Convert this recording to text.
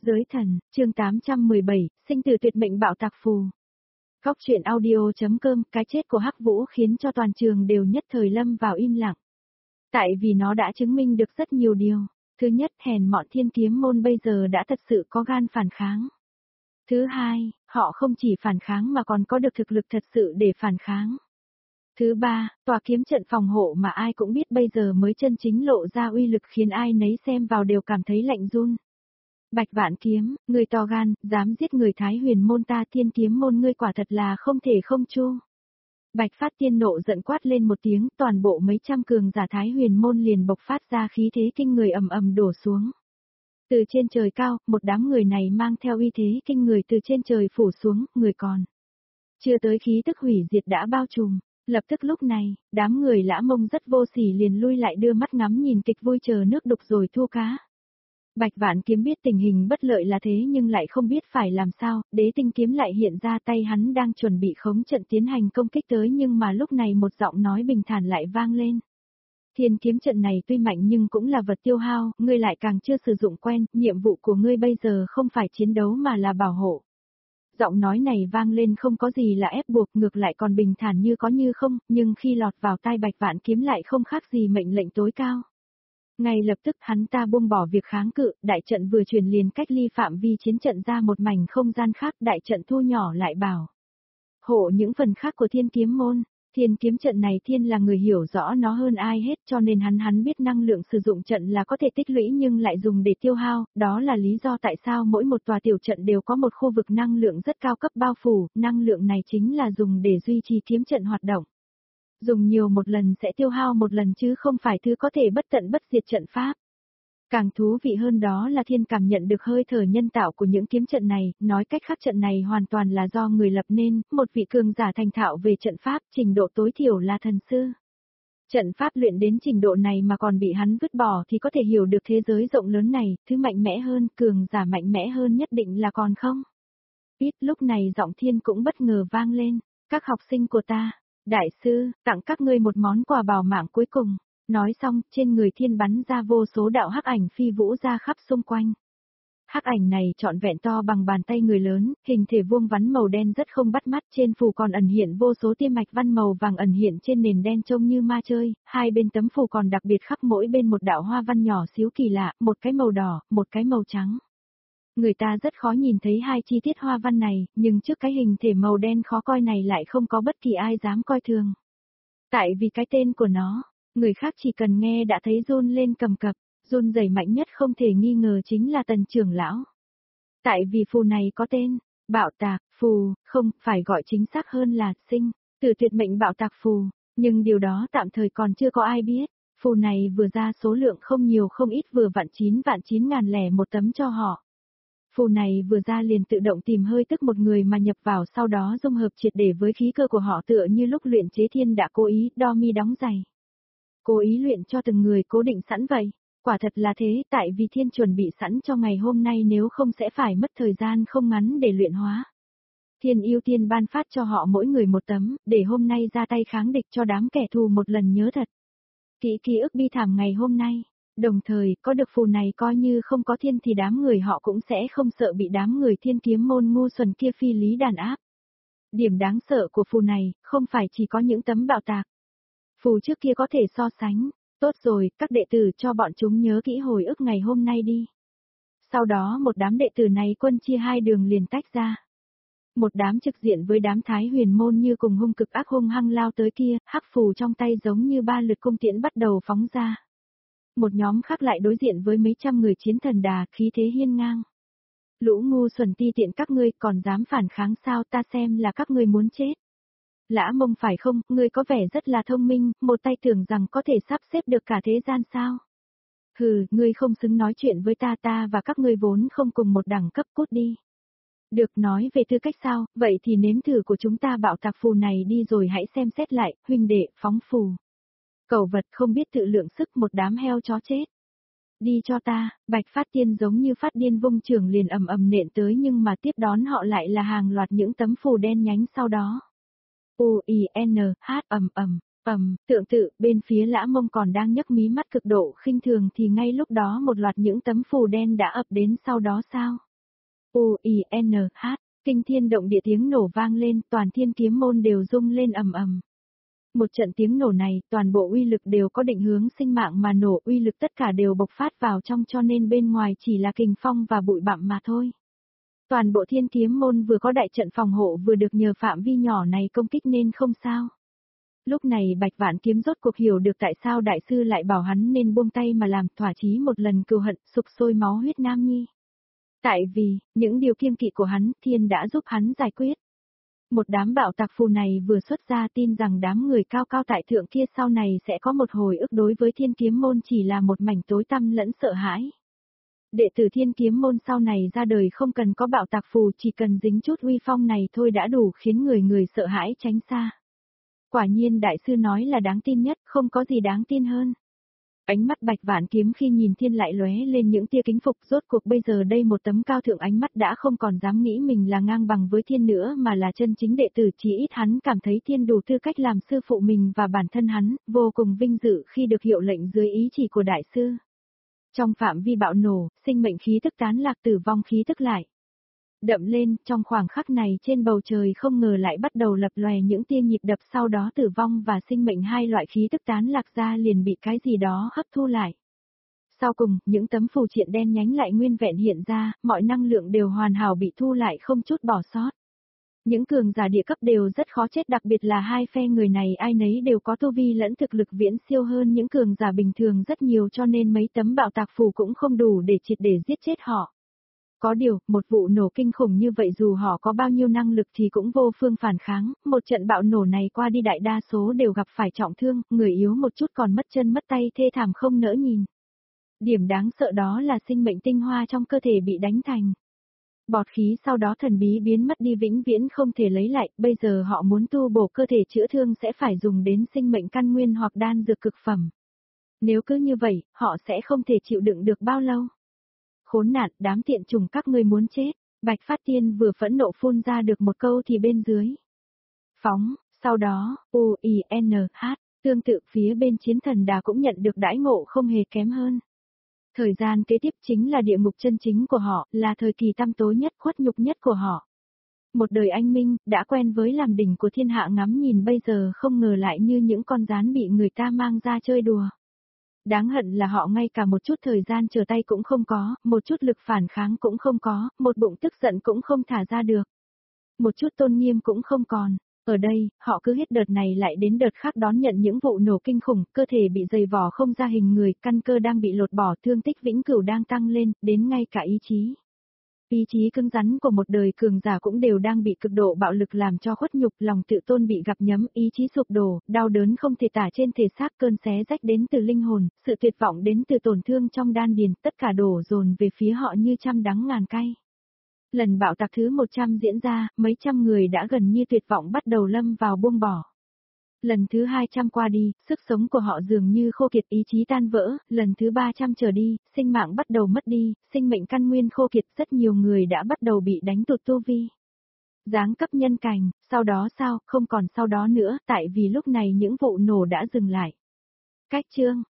Giới thần, chương 817, sinh tử tuyệt mệnh bạo tạc phù. Góc truyện audio.com, cái chết của Hắc Vũ khiến cho toàn trường đều nhất thời lâm vào im lặng. Tại vì nó đã chứng minh được rất nhiều điều. Thứ nhất, hèn mọn Thiên Kiếm môn bây giờ đã thật sự có gan phản kháng. Thứ hai, họ không chỉ phản kháng mà còn có được thực lực thật sự để phản kháng. Thứ ba, tòa kiếm trận phòng hộ mà ai cũng biết bây giờ mới chân chính lộ ra uy lực khiến ai nấy xem vào đều cảm thấy lạnh run. Bạch Vạn Kiếm, người to gan, dám giết người Thái Huyền môn ta, Thiên Kiếm môn ngươi quả thật là không thể không chu. Bạch Phát Tiên nộ giận quát lên một tiếng, toàn bộ mấy trăm cường giả Thái Huyền môn liền bộc phát ra khí thế kinh người ầm ầm đổ xuống. Từ trên trời cao, một đám người này mang theo uy thế kinh người từ trên trời phủ xuống, người còn chưa tới khí tức hủy diệt đã bao trùm. Lập tức lúc này, đám người Lã Mông rất vô sỉ liền lui lại đưa mắt ngắm nhìn kịch vui chờ nước đục rồi thua cá. Bạch Vạn Kiếm biết tình hình bất lợi là thế nhưng lại không biết phải làm sao, Đế Tinh kiếm lại hiện ra, tay hắn đang chuẩn bị khống trận tiến hành công kích tới, nhưng mà lúc này một giọng nói bình thản lại vang lên. Thiên kiếm trận này tuy mạnh nhưng cũng là vật tiêu hao, ngươi lại càng chưa sử dụng quen, nhiệm vụ của ngươi bây giờ không phải chiến đấu mà là bảo hộ. Giọng nói này vang lên không có gì là ép buộc, ngược lại còn bình thản như có như không, nhưng khi lọt vào tai Bạch Vạn Kiếm lại không khác gì mệnh lệnh tối cao. Ngay lập tức hắn ta buông bỏ việc kháng cự, đại trận vừa truyền liền cách ly phạm vi chiến trận ra một mảnh không gian khác, đại trận thu nhỏ lại bảo hộ những phần khác của Thiên Kiếm môn. Thiên kiếm trận này Thiên là người hiểu rõ nó hơn ai hết, cho nên hắn biết năng lượng sử dụng trận là có thể tích lũy nhưng lại dùng để tiêu hao, đó là lý do tại sao mỗi một tòa tiểu trận đều có một khu vực năng lượng rất cao cấp bao phủ, năng lượng này chính là dùng để duy trì kiếm trận hoạt động. Dùng nhiều một lần sẽ tiêu hao một lần chứ không phải thứ có thể bất tận bất diệt trận pháp. Càng thú vị hơn đó là Thiên cảm nhận được hơi thở nhân tạo của những kiếm trận này, nói cách khác trận này hoàn toàn là do người lập nên, một vị cường giả thành thạo về trận pháp, trình độ tối thiểu là thần sư. Trận pháp luyện đến trình độ này mà còn bị hắn vứt bỏ thì có thể hiểu được thế giới rộng lớn này, thứ mạnh mẽ hơn, cường giả mạnh mẽ hơn nhất định là còn không. Ít lúc này giọng Thiên cũng bất ngờ vang lên, các học sinh của ta, đại sư, tặng các ngươi một món quà bảo mạng cuối cùng. Nói xong, trên người Thiên bắn ra vô số đạo hắc ảnh phi vũ ra khắp xung quanh. Hắc ảnh này trọn vẹn to bằng bàn tay người lớn, hình thể vuông vắn màu đen rất không bắt mắt, trên phù còn ẩn hiện vô số tia mạch văn màu vàng ẩn hiện trên nền đen trông như ma chơi, hai bên tấm phù còn đặc biệt khắc mỗi bên một đạo hoa văn nhỏ xíu kỳ lạ, một cái màu đỏ, một cái màu trắng. Người ta rất khó nhìn thấy hai chi tiết hoa văn này, nhưng trước cái hình thể màu đen khó coi này lại không có bất kỳ ai dám coi thường. Tại vì cái tên của nó, người khác chỉ cần nghe đã thấy run lên cầm cập, run rẩy mạnh nhất không thể nghi ngờ chính là Tần trưởng lão. Tại vì phù này có tên, bạo tạc, phù, không, phải gọi chính xác hơn là sinh, tử tuyệt mệnh bạo tạc phù, nhưng điều đó tạm thời còn chưa có ai biết. Phù này vừa ra số lượng không nhiều không ít vừa vặn 9.901 tấm cho họ. Phù này vừa ra liền tự động tìm hơi tức một người mà nhập vào, sau đó dung hợp triệt để với khí cơ của họ, tựa như lúc luyện chế Thiên đã cố ý đo mi đóng giày. Cố ý luyện cho từng người cố định sẵn vậy. Quả thật là thế, tại vì Thiên chuẩn bị sẵn cho ngày hôm nay, nếu không sẽ phải mất thời gian không ngắn để luyện hóa. Thiên ưu tiên ban phát cho họ mỗi người một tấm, để hôm nay ra tay kháng địch cho đám kẻ thù một lần nhớ thật. Ký ức bi thảm ngày hôm nay. Đồng thời, có được phù này coi như không có Thiên thì đám người họ cũng sẽ không sợ bị đám người Thiên kiếm môn ngu xuẩn kia phi lý đàn áp. Điểm đáng sợ của phù này, không phải chỉ có những tấm bạo tạc. Phù trước kia có thể so sánh. Tốt rồi, các đệ tử cho bọn chúng nhớ kỹ hồi ức ngày hôm nay đi. Sau đó một đám đệ tử này quân chia hai đường liền tách ra. Một đám trực diện với đám Thái Huyền môn như cùng hung cực ác hung hăng lao tới kia, hắc phù trong tay giống như ba lượt cung tiễn bắt đầu phóng ra. Một nhóm khác lại đối diện với mấy trăm người chiến thần đà, khí thế hiên ngang. Lũ ngu xuẩn ti tiện các ngươi còn dám phản kháng sao, ta xem là các ngươi muốn chết. Lã Mông phải không, ngươi có vẻ rất là thông minh, một tay tưởng rằng có thể sắp xếp được cả thế gian sao? Hừ, ngươi không xứng nói chuyện với ta và các ngươi vốn không cùng một đẳng cấp, cút đi. Được, nói về tư cách sao, vậy thì nếm thử của chúng ta bạo tạc phù này đi rồi hãy xem xét lại, huynh đệ, phóng phù. Cẩu vật không biết tự lượng sức, một đám heo chó chết. Đi cho ta, Bạch Phát Tiên giống như phát điên vung chưởng liền ầm ầm nện tới, nhưng mà tiếp đón họ lại là hàng loạt những tấm phù đen nhánh sau đó. Tượng tự, bên phía Lã Mông còn đang nhấc mí mắt cực độ khinh thường thì ngay lúc đó một loạt những tấm phù đen đã ập đến sau đó sao? U-I-N-H, kinh thiên động địa tiếng nổ vang lên, toàn thiên kiếm môn đều rung lên ầm ầm. Một trận tiếng nổ này, toàn bộ uy lực đều có định hướng sinh mạng mà nổ, uy lực tất cả đều bộc phát vào trong cho nên bên ngoài chỉ là kình phong và bụi bặm mà thôi. Toàn bộ thiên kiếm môn vừa có đại trận phòng hộ vừa được nhờ phạm vi nhỏ này công kích nên không sao. Lúc này Bạch Vạn Kiếm rốt cuộc hiểu được tại sao đại sư lại bảo hắn nên buông tay mà làm thỏa chí một lần cừu hận sục sôi máu huyết nam nhi. Tại vì, những điều kiêng kỵ của hắn, thiên đã giúp hắn giải quyết. Một đám bạo tặc phù này vừa xuất ra tin rằng đám người cao cao tại thượng kia sau này sẽ có một hồi ức đối với thiên kiếm môn chỉ là một mảnh tối tăm lẫn sợ hãi. Đệ tử thiên kiếm môn sau này ra đời không cần có bạo tạc phù, chỉ cần dính chút uy phong này thôi đã đủ khiến người người sợ hãi tránh xa. Quả nhiên đại sư nói là đáng tin nhất, không có gì đáng tin hơn. Ánh mắt Bạch Vạn Kiếm khi nhìn thiên lại lóe lên những tia kính phục, rốt cuộc bây giờ đây một tấm cao thượng ánh mắt đã không còn dám nghĩ mình là ngang bằng với thiên nữa mà là chân chính đệ tử, chỉ ít hắn cảm thấy thiên đủ tư cách làm sư phụ mình và bản thân hắn, vô cùng vinh dự khi được hiệu lệnh dưới ý chỉ của đại sư. Trong phạm vi bạo nổ, sinh mệnh khí tức tán lạc, tử vong khí tức lại đậm lên, trong khoảng khắc này trên bầu trời không ngờ lại bắt đầu lập lòe những tia nhịp đập, sau đó tử vong và sinh mệnh hai loại khí tức tán lạc ra liền bị cái gì đó hấp thu lại. Sau cùng, những tấm phù triện đen nhánh lại nguyên vẹn hiện ra, mọi năng lượng đều hoàn hảo bị thu lại không chút bỏ sót. Những cường giả địa cấp đều rất khó chết, đặc biệt là hai phe người này ai nấy đều có tu vi lẫn thực lực viễn siêu hơn những cường giả bình thường rất nhiều, cho nên mấy tấm bạo tạc phù cũng không đủ để triệt để giết chết họ. Có điều, một vụ nổ kinh khủng như vậy dù họ có bao nhiêu năng lực thì cũng vô phương phản kháng, một trận bạo nổ này qua đi đại đa số đều gặp phải trọng thương, người yếu một chút còn mất chân mất tay thê thảm không nỡ nhìn. Điểm đáng sợ đó là sinh mệnh tinh hoa trong cơ thể bị đánh thành bọt khí, sau đó thần bí biến mất đi vĩnh viễn không thể lấy lại, bây giờ họ muốn tu bổ cơ thể chữa thương sẽ phải dùng đến sinh mệnh căn nguyên hoặc đan dược cực phẩm. Nếu cứ như vậy, họ sẽ không thể chịu đựng được bao lâu. Khốn nạn, đám tiện chủng các ngươi muốn chết. Bạch Phát Tiên vừa phẫn nộ phun ra được một câu thì bên dưới phóng, sau đó, U-I-N-H, tương tự phía bên Chiến Thần Đà cũng nhận được đãi ngộ không hề kém hơn. Thời gian kế tiếp chính là địa ngục chân chính của họ, là thời kỳ tăm tối nhất, khuất nhục nhất của họ. Một đời anh minh, đã quen với làm đỉnh của thiên hạ ngắm nhìn bây giờ không ngờ lại như những con gián bị người ta mang ra chơi đùa. Đáng hận là họ ngay cả một chút thời gian trở tay cũng không có, một chút lực phản kháng cũng không có, một bụng tức giận cũng không thả ra được. Một chút tôn nghiêm cũng không còn. Ở đây, họ cứ hết đợt này lại đến đợt khác đón nhận những vụ nổ kinh khủng, cơ thể bị dày vò không ra hình người, căn cơ đang bị lột bỏ, thương tích vĩnh cửu đang tăng lên, đến ngay cả ý chí. Ý chí cứng rắn của một đời cường giả cũng đều đang bị cực độ bạo lực làm cho khuất nhục, lòng tự tôn bị gặm nhấm, ý chí sụp đổ, đau đớn không thể tả trên thể xác, cơn xé rách đến từ linh hồn, sự tuyệt vọng đến từ tổn thương trong đan điền, tất cả đổ dồn về phía họ như trăm đắng ngàn cay. Lần bạo tạc thứ 100 diễn ra, mấy trăm người đã gần như tuyệt vọng bắt đầu lâm vào buông bỏ. Lần thứ 200 qua đi, sức sống của họ dường như khô kiệt, ý chí tan vỡ, lần thứ 300 trở đi, sinh mạng bắt đầu mất đi, sinh mệnh căn nguyên khô kiệt, rất nhiều người đã bắt đầu bị đánh tụt tu vi. Giáng cấp nhân cảnh, sau đó sao, không còn sau đó nữa, tại vì lúc này những vụ nổ đã dừng lại. Cách chương